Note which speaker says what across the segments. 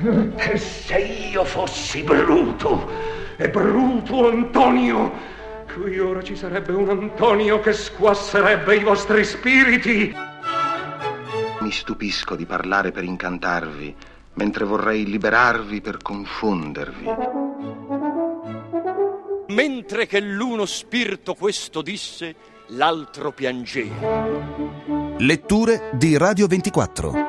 Speaker 1: Che se io fossi Bruto, e Bruto Antonio, qui ora ci sarebbe un Antonio che squasserebbe i vostri spiriti.
Speaker 2: Mi stupisco di parlare per incantarvi, mentre vorrei liberarvi per confondervi.
Speaker 3: Mentre che l'uno spirito questo disse, l'altro piangeva.
Speaker 4: Letture di Radio 24.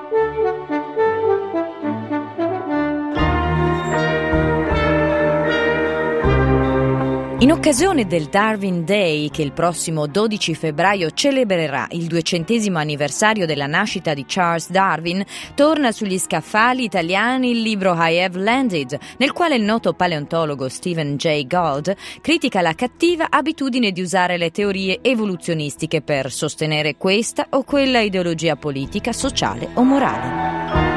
Speaker 5: In occasione del Darwin Day, che il prossimo 12 febbraio celebrerà il 200° anniversario della nascita di Charles Darwin, torna sugli scaffali italiani il libro I Have Landed, nel quale il noto paleontologo Stephen Jay Gould critica la cattiva abitudine di usare le teorie evoluzionistiche per sostenere questa o quella ideologia politica, sociale o morale.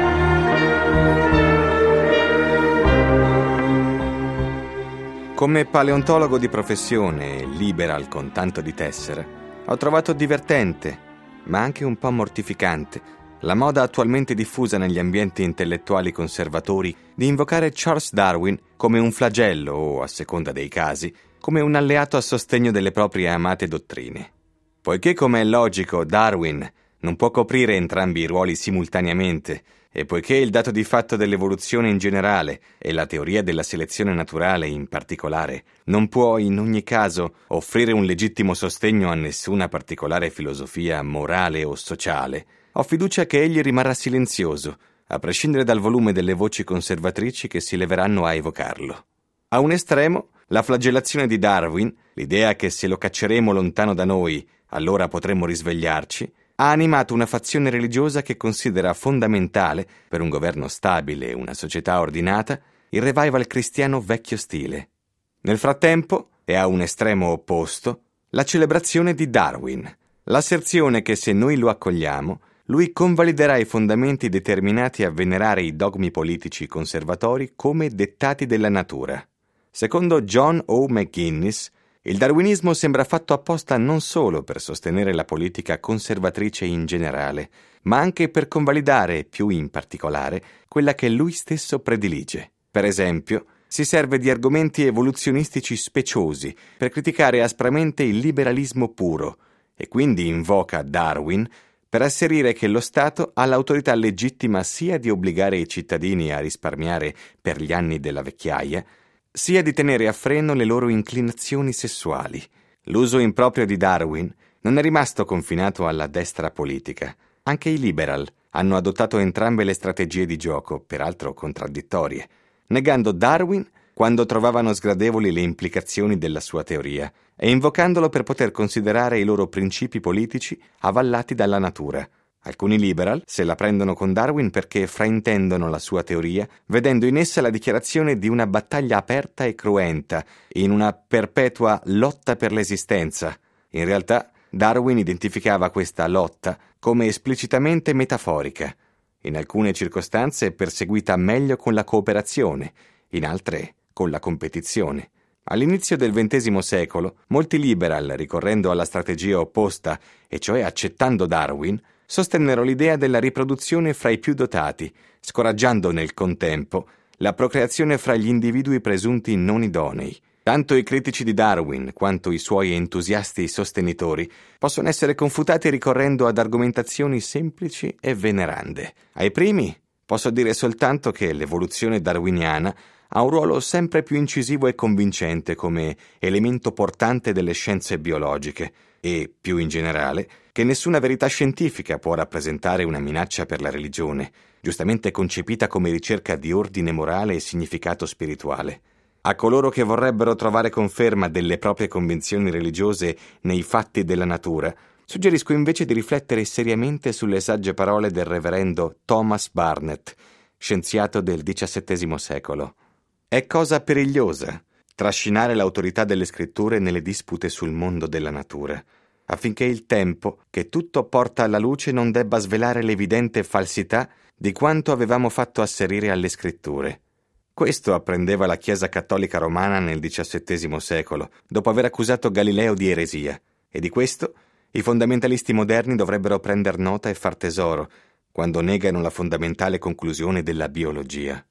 Speaker 6: Come paleontologo di professione e liberal con tanto di tessera, ho trovato divertente, ma anche un po' mortificante, la moda attualmente diffusa negli ambienti intellettuali conservatori di invocare Charles Darwin come un flagello o, a seconda dei casi, come un alleato a sostegno delle proprie amate dottrine. Poiché, come è logico, Darwin non può coprire entrambi i ruoli simultaneamente, e poiché il dato di fatto dell'evoluzione in generale e la teoria della selezione naturale in particolare non può in ogni caso offrire un legittimo sostegno a nessuna particolare filosofia morale o sociale, ho fiducia che egli rimarrà silenzioso, a prescindere dal volume delle voci conservatrici che si leveranno a evocarlo. A un estremo, la flagellazione di Darwin, l'idea che se lo cacceremo lontano da noi, allora potremmo risvegliarci, ha animato una fazione religiosa che considera fondamentale, per un governo stabile e una società ordinata, il revival cristiano vecchio stile. Nel frattempo, e a un estremo opposto, la celebrazione di Darwin, l'asserzione che se noi lo accogliamo, lui convaliderà i fondamenti determinati a venerare i dogmi politici conservatori come dettati della natura. Secondo John O. McGuinness, il darwinismo sembra fatto apposta non solo per sostenere la politica conservatrice in generale, ma anche per convalidare, più in particolare, quella che lui stesso predilige. Per esempio, si serve di argomenti evoluzionistici speciosi per criticare aspramente il liberalismo puro, e quindi invoca Darwin per asserire che lo Stato ha l'autorità legittima sia di obbligare i cittadini a risparmiare per gli anni della vecchiaia, sia di tenere a freno le loro inclinazioni sessuali. L'uso improprio di Darwin non è rimasto confinato alla destra politica. Anche i liberal hanno adottato entrambe le strategie di gioco, peraltro contraddittorie, negando Darwin quando trovavano sgradevoli le implicazioni della sua teoria e invocandolo per poter considerare i loro principi politici avallati dalla natura. Alcuni liberal se la prendono con Darwin perché fraintendono la sua teoria, vedendo in essa la dichiarazione di una battaglia aperta e cruenta, in una perpetua lotta per l'esistenza. In realtà, Darwin identificava questa lotta come esplicitamente metaforica, in alcune circostanze perseguita meglio con la cooperazione, in altre con la competizione. All'inizio del XX secolo, molti liberal, ricorrendo alla strategia opposta, e cioè accettando Darwin, sostennero l'idea della riproduzione fra i più dotati, scoraggiando nel contempo la procreazione fra gli individui presunti non idonei. Tanto i critici di Darwin quanto i suoi entusiasti sostenitori possono essere confutati ricorrendo ad argomentazioni semplici e venerande. Ai primi posso dire soltanto che l'evoluzione darwiniana ha un ruolo sempre più incisivo e convincente come elemento portante delle scienze biologiche e, più in generale, che nessuna verità scientifica può rappresentare una minaccia per la religione, giustamente concepita come ricerca di ordine morale e significato spirituale. A coloro che vorrebbero trovare conferma delle proprie convinzioni religiose nei fatti della natura, suggerisco invece di riflettere seriamente sulle sagge parole del reverendo Thomas Barnett, scienziato del XVII secolo. È cosa perigliosa trascinare l'autorità delle scritture nelle dispute sul mondo della natura, affinché il tempo che tutto porta alla luce non debba svelare l'evidente falsità di quanto avevamo fatto asserire alle scritture. Questo apprendeva la Chiesa cattolica romana nel XVII secolo, dopo aver accusato Galileo di eresia, e di questo i fondamentalisti moderni dovrebbero prender nota e far tesoro, quando negano la fondamentale conclusione della biologia.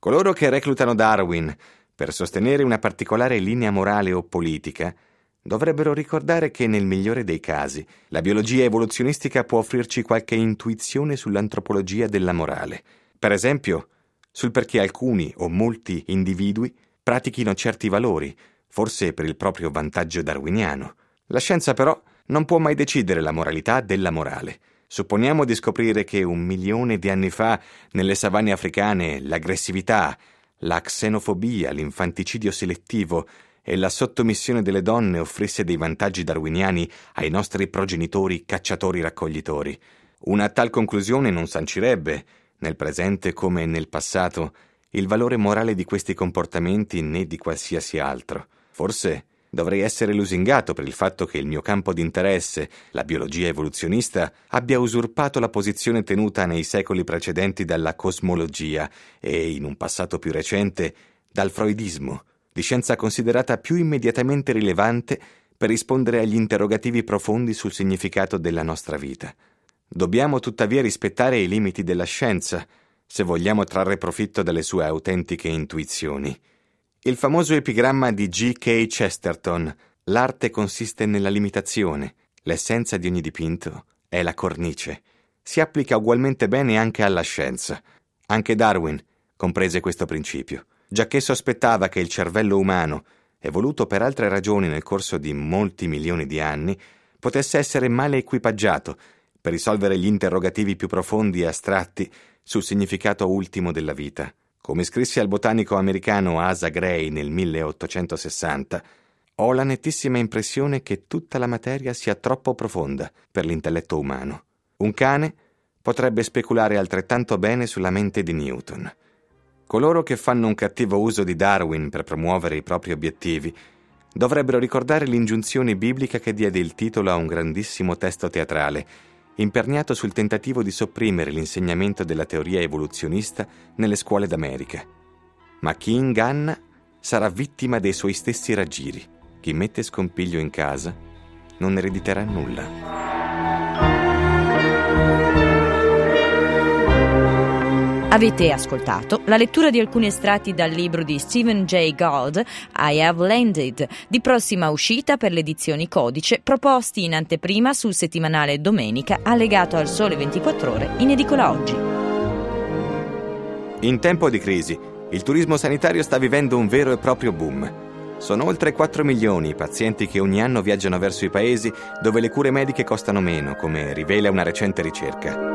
Speaker 6: Coloro che reclutano Darwin per sostenere una particolare linea morale o politica dovrebbero ricordare che nel migliore dei casi la biologia evoluzionistica può offrirci qualche intuizione sull'antropologia della morale. Per esempio, sul perché alcuni o molti individui pratichino certi valori, forse per il proprio vantaggio darwiniano. La scienza però non può mai decidere la moralità della morale. Supponiamo di scoprire che 1 milione di anni fa nelle savane africane l'aggressività, la xenofobia, l'infanticidio selettivo e la sottomissione delle donne offrisse dei vantaggi darwiniani ai nostri progenitori cacciatori-raccoglitori. Una tal conclusione non sancirebbe, nel presente come nel passato, il valore morale di questi comportamenti né di qualsiasi altro. Forse dovrei essere lusingato per il fatto che il mio campo di interesse, la biologia evoluzionista, abbia usurpato la posizione tenuta nei secoli precedenti dalla cosmologia e, in un passato più recente, dal freudismo, di scienza considerata più immediatamente rilevante per rispondere agli interrogativi profondi sul significato della nostra vita. Dobbiamo tuttavia rispettare i limiti della scienza, se vogliamo trarre profitto dalle sue autentiche intuizioni. Il famoso epigramma di G.K. Chesterton, l'arte consiste nella limitazione, l'essenza di ogni dipinto è la cornice, si applica ugualmente bene anche alla scienza. Anche Darwin comprese questo principio, giacché sospettava che il cervello umano, evoluto per altre ragioni nel corso di molti milioni di anni, potesse essere male equipaggiato per risolvere gli interrogativi più profondi e astratti sul significato ultimo della vita. Come scrisse al botanico americano Asa Gray nel 1860, ho la nettissima impressione che tutta la materia sia troppo profonda per l'intelletto umano. Un cane potrebbe speculare altrettanto bene sulla mente di Newton. Coloro che fanno un cattivo uso di Darwin per promuovere i propri obiettivi dovrebbero ricordare l'ingiunzione biblica che diede il titolo a un grandissimo testo teatrale, imperniato sul tentativo di sopprimere l'insegnamento della teoria evoluzionista nelle scuole d'America. Ma chi inganna sarà vittima dei suoi stessi raggiri. Chi mette scompiglio in casa non erediterà nulla.
Speaker 5: Avete ascoltato la lettura di alcuni estratti dal libro di Stephen Jay Gould, I Have Landed, di prossima uscita per le edizioni Codice, proposti in anteprima sul settimanale Domenica, allegato al Sole 24 Ore, in edicola oggi.
Speaker 6: In tempo di crisi, il turismo sanitario sta vivendo un vero e proprio boom. Sono oltre 4 milioni i pazienti che ogni anno viaggiano verso i paesi dove le cure mediche costano meno, come rivela una recente ricerca.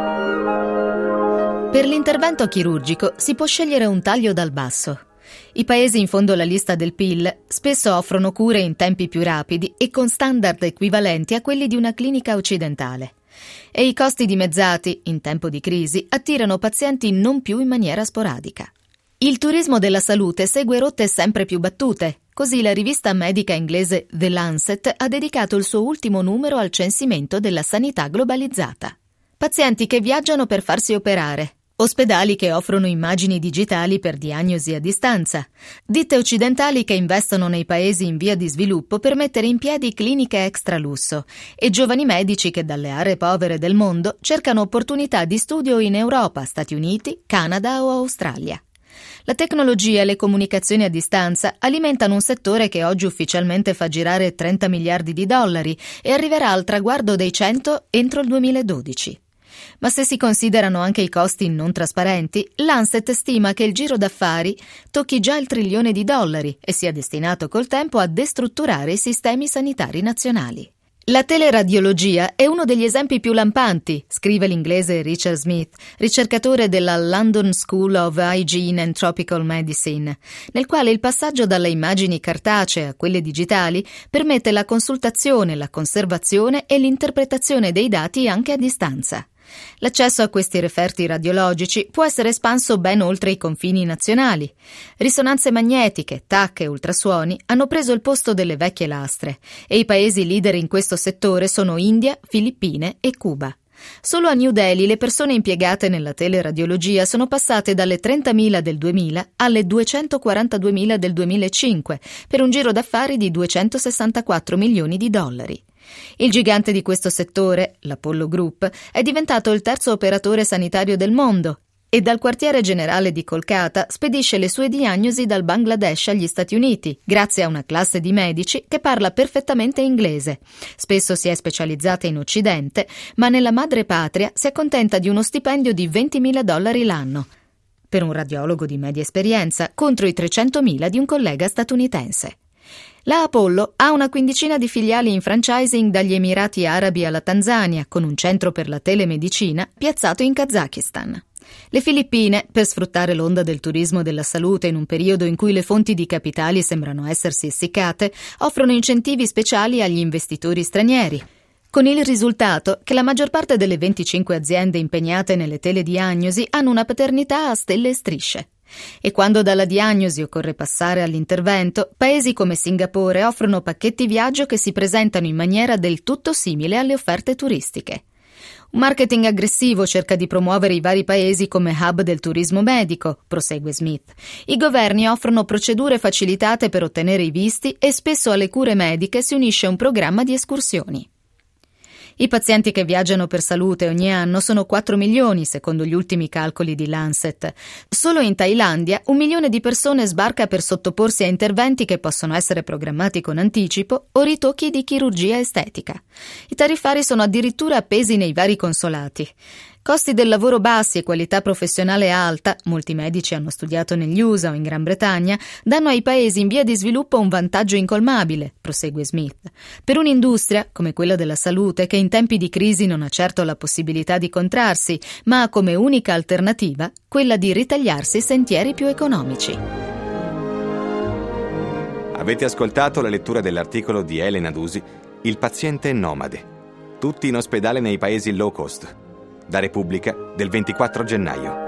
Speaker 7: Per l'intervento chirurgico si può scegliere un taglio dal basso. I paesi in fondo alla lista del PIL spesso offrono cure in tempi più rapidi e con standard equivalenti a quelli di una clinica occidentale. E i costi dimezzati, in tempo di crisi, attirano pazienti non più in maniera sporadica. Il turismo della salute segue rotte sempre più battute. Così la rivista medica inglese The Lancet ha dedicato il suo ultimo numero al censimento della sanità globalizzata. Pazienti che viaggiano per farsi operare, ospedali che offrono immagini digitali per diagnosi a distanza, ditte occidentali che investono nei paesi in via di sviluppo per mettere in piedi cliniche extra lusso e giovani medici che dalle aree povere del mondo cercano opportunità di studio in Europa, Stati Uniti, Canada o Australia. La tecnologia e le comunicazioni a distanza alimentano un settore che oggi ufficialmente fa girare 30 miliardi di dollari e arriverà al traguardo dei 100 entro il 2012. Ma se si considerano anche i costi non trasparenti, Lancet stima che il giro d'affari tocchi già il $1 trilione e sia destinato col tempo a destrutturare i sistemi sanitari nazionali. La teleradiologia è uno degli esempi più lampanti, scrive l'inglese Richard Smith, ricercatore della London School of Hygiene and Tropical Medicine, nel quale il passaggio dalle immagini cartacee a quelle digitali permette la consultazione, la conservazione e l'interpretazione dei dati anche a distanza. L'accesso a questi referti radiologici può essere espanso ben oltre i confini nazionali. Risonanze magnetiche, TAC e ultrasuoni hanno preso il posto delle vecchie lastre e i paesi leader in questo settore sono India, Filippine e Cuba. Solo a New Delhi le persone impiegate nella teleradiologia sono passate dalle 30.000 del 2000 alle 242.000 del 2005, per un giro d'affari di $264 milioni. Il gigante di questo settore, l'Apollo Group, è diventato il terzo operatore sanitario del mondo e dal quartiere generale di Kolkata spedisce le sue diagnosi dal Bangladesh agli Stati Uniti, grazie a una classe di medici che parla perfettamente inglese. Spesso si è specializzata in Occidente, ma nella madrepatria si accontenta di uno stipendio di $20.000 l'anno. Per un radiologo di media esperienza, contro i $300.000 di un collega statunitense. La Apollo ha una quindicina di filiali in franchising dagli Emirati Arabi alla Tanzania, con un centro per la telemedicina piazzato in Kazakistan. Le Filippine, per sfruttare l'onda del turismo della salute in un periodo in cui le fonti di capitali sembrano essersi essiccate, offrono incentivi speciali agli investitori stranieri, con il risultato che la maggior parte delle 25 aziende impegnate nelle telediagnosi hanno una paternità a stelle e strisce. E quando dalla diagnosi occorre passare all'intervento, paesi come Singapore offrono pacchetti viaggio che si presentano in maniera del tutto simile alle offerte turistiche. Un marketing aggressivo cerca di promuovere i vari paesi come hub del turismo medico, prosegue Smith. I governi offrono procedure facilitate per ottenere i visti e spesso alle cure mediche si unisce un programma di escursioni. I pazienti che viaggiano per salute ogni anno sono 4 milioni, secondo gli ultimi calcoli di Lancet. Solo in Thailandia 1 milione di persone sbarca per sottoporsi a interventi che possono essere programmati con anticipo o ritocchi di chirurgia estetica. I tariffari sono addirittura appesi nei vari consolati. Costi del lavoro bassi e qualità professionale alta, molti medici hanno studiato negli USA o in Gran Bretagna, danno ai paesi in via di sviluppo un vantaggio incolmabile, prosegue Smith. Per un'industria, come quella della salute, che in tempi di crisi non ha certo la possibilità di contrarsi, ma ha come unica alternativa quella di ritagliarsi sentieri più economici.
Speaker 6: Avete ascoltato la lettura dell'articolo di Elena Dusi, Il paziente nomade. Tutti in ospedale nei paesi low cost. Da Repubblica del 24 gennaio.